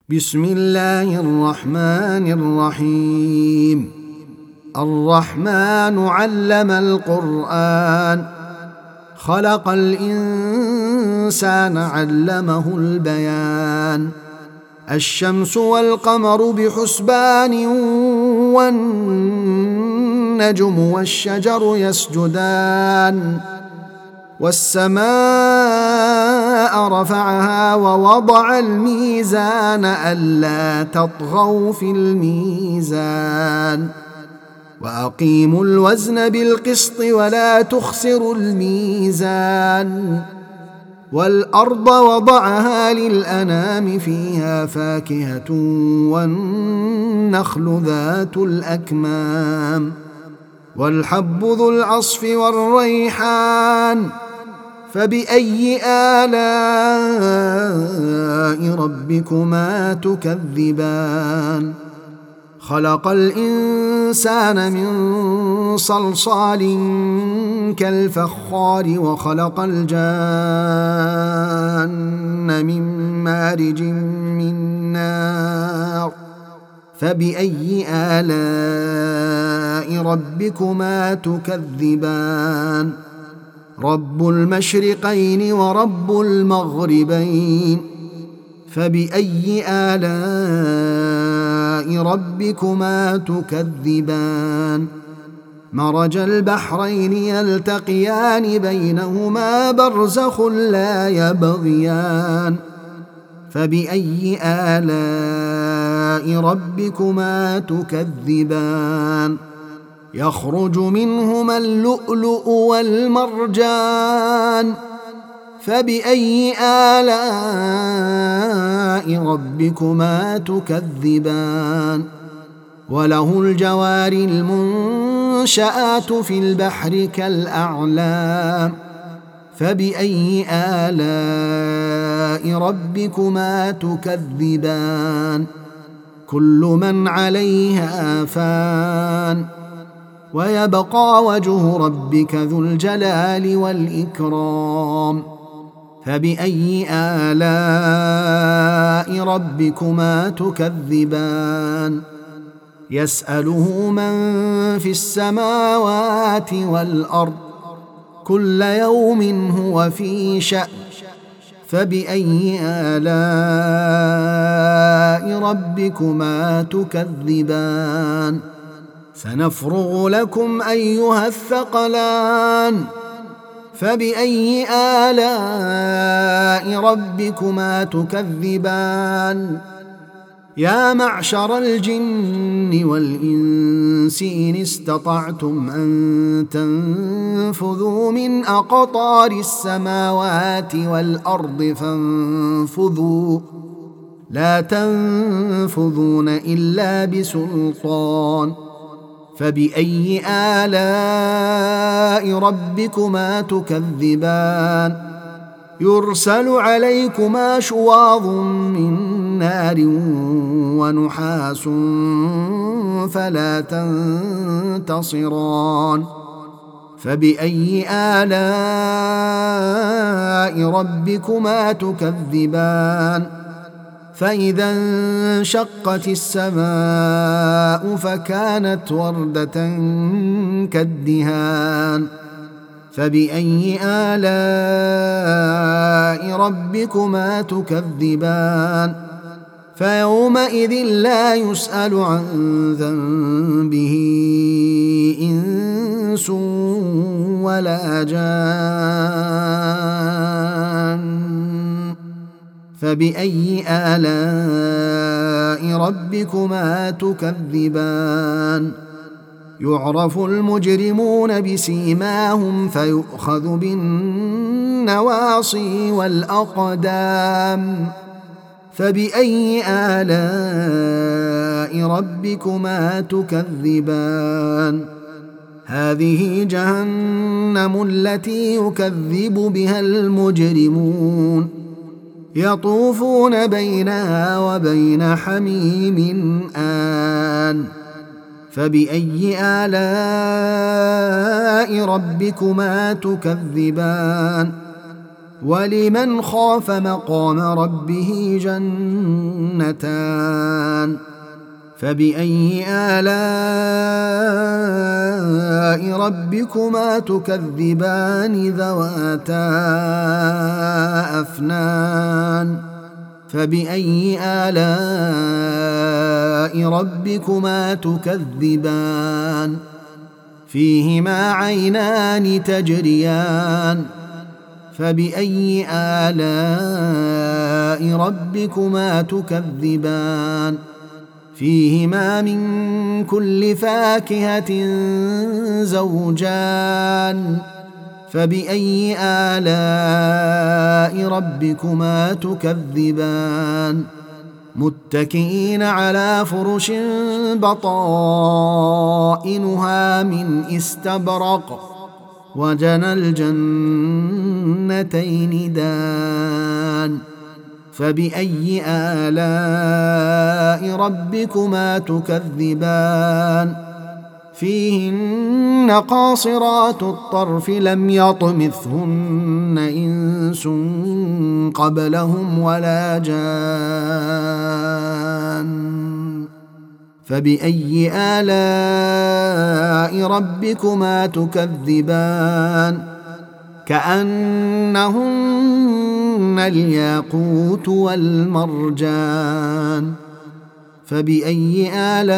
بسم الله الرحمن الرحيم. الرحمن علم القرآن، خلق الإنسان علمه البيان. الشمس والقمر بحسبان، والنجم والشجر يسجدان. والسماء رفعها ووضع الميزان ألا تطغوا في الميزان، وأقيموا الوزن بالقسط ولا تخسروا الميزان. والأرض وضعها للأنام فيها فاكهة والنخل ذات الأكمام، والحب ذو العصف والريحان. فبأي آلاء ربكما تكذبان؟ خلق الإنسان من صلصال كالفخار، وخلق الجان من مارج من نار. فبأي آلاء ربكما تكذبان؟ رب المشرقين ورب المغربين. فبأي آلاء ربكما تكذبان؟ مرج البحرين يلتقيان بينهما برزخ لا يبغيان. فبأي آلاء ربكما تكذبان؟ يخرج منهما اللؤلؤ والمرجان. فبأي آلاء ربكما تكذبان؟ وله الجوار المنشآت في البحر كالأعلام. فبأي آلاء ربكما تكذبان؟ كل من عليها فان، ويبقى وجه ربك ذو الجلال والإكرام. فبأي آلاء ربكما تكذبان؟ يسأله من في السماوات والأرض، كل يوم هو في شأن. فبأي آلاء ربكما تكذبان؟ سنفرغ لكم أيها الثقلان. فبأي آلاء ربكما تكذبان؟ يا معشر الجن والإنس إن استطعتم أن تنفذوا من أقطار السماوات والأرض فانفذوا، لا تنفذون إلا بسلطان. فبأي آلاء ربكما تكذبان؟ يرسل عليكما شواظ من نار ونحاس فلا تنتصران. فبأي آلاء ربكما تكذبان؟ فإذا انشقت السماء فكانت وردة كالدهان. فبأي آلاء ربكما تكذبان؟ فيومئذ لا يسأل عن ذنبه إنس ولا جان. فبأي آلاء ربكما تكذبان؟ يعرف المجرمون بسيماهم فيؤخذ بالنواصي والأقدام. فبأي آلاء ربكما تكذبان؟ هذه جهنم التي يكذب بها المجرمون، يطوفون بينها وبين حميم آن. فبأي آلاء ربكما تكذبان؟ ولمن خاف مقام ربه جنتان فبأي آلاء ربكما تكذبان ذواتا أفنان فبأي آلاء ربكما تكذبان فيهما عينان تجريان فبأي آلاء ربكما تكذبان فيهما من كل فاكهة زوجان فبأي آلاء ربكما تكذبان متكئين على فرش بطائنها من استبرق وجنى الجنتين دان فبأي آلاء ربكما تكذبان فيهن قاصرات الطرف لم يطمثهن إنس قبلهم ولا جان فبأي آلاء ربكما تكذبان كأنهن الياقوت والمرجان فبأي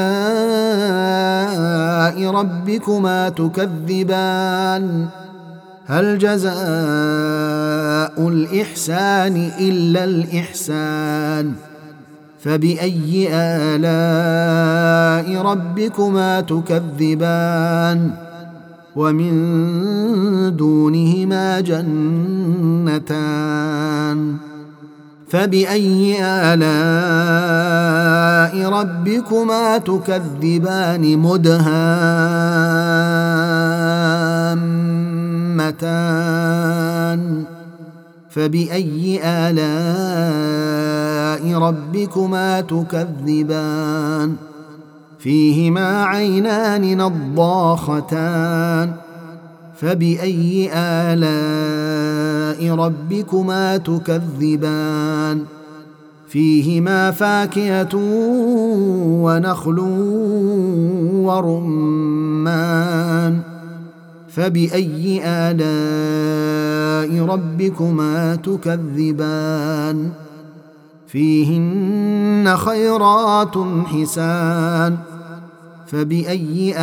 آلاء ربكما تكذبان هل جزاء الإحسان إلا الإحسان فبأي آلاء ربكما تكذبان ومن دونهما جنتان فبأي آلاء ربكما تكذبان مدهامتان فبأي آلاء ربكما تكذبان فيهما عينان نضاختان فبأي آلاء ربكما تكذبان فيهما فاكهة ونخل ورمان فبأي آلاء ربكما تكذبان فيهن خيرات حسان فبأي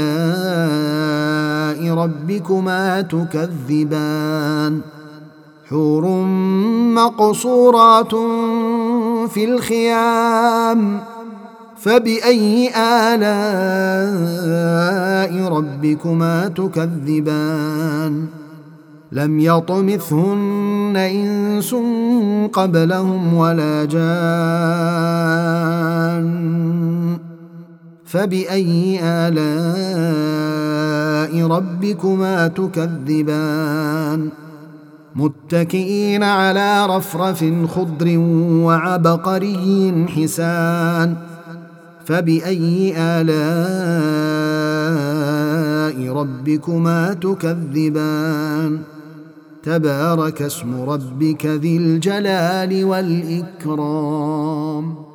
آلاء ربكما تكذبان حور مقصورات في الخيام فبأي آلاء ربكما تكذبان لم يطمثهن إنس قبلهم ولا جان فبأي آلاء ربكما تكذبان متكئين على رفرف خضر وعبقري حسان فبأي آلاء ربكما تكذبان تبارك اسم ربك ذي الجلال والإكرام.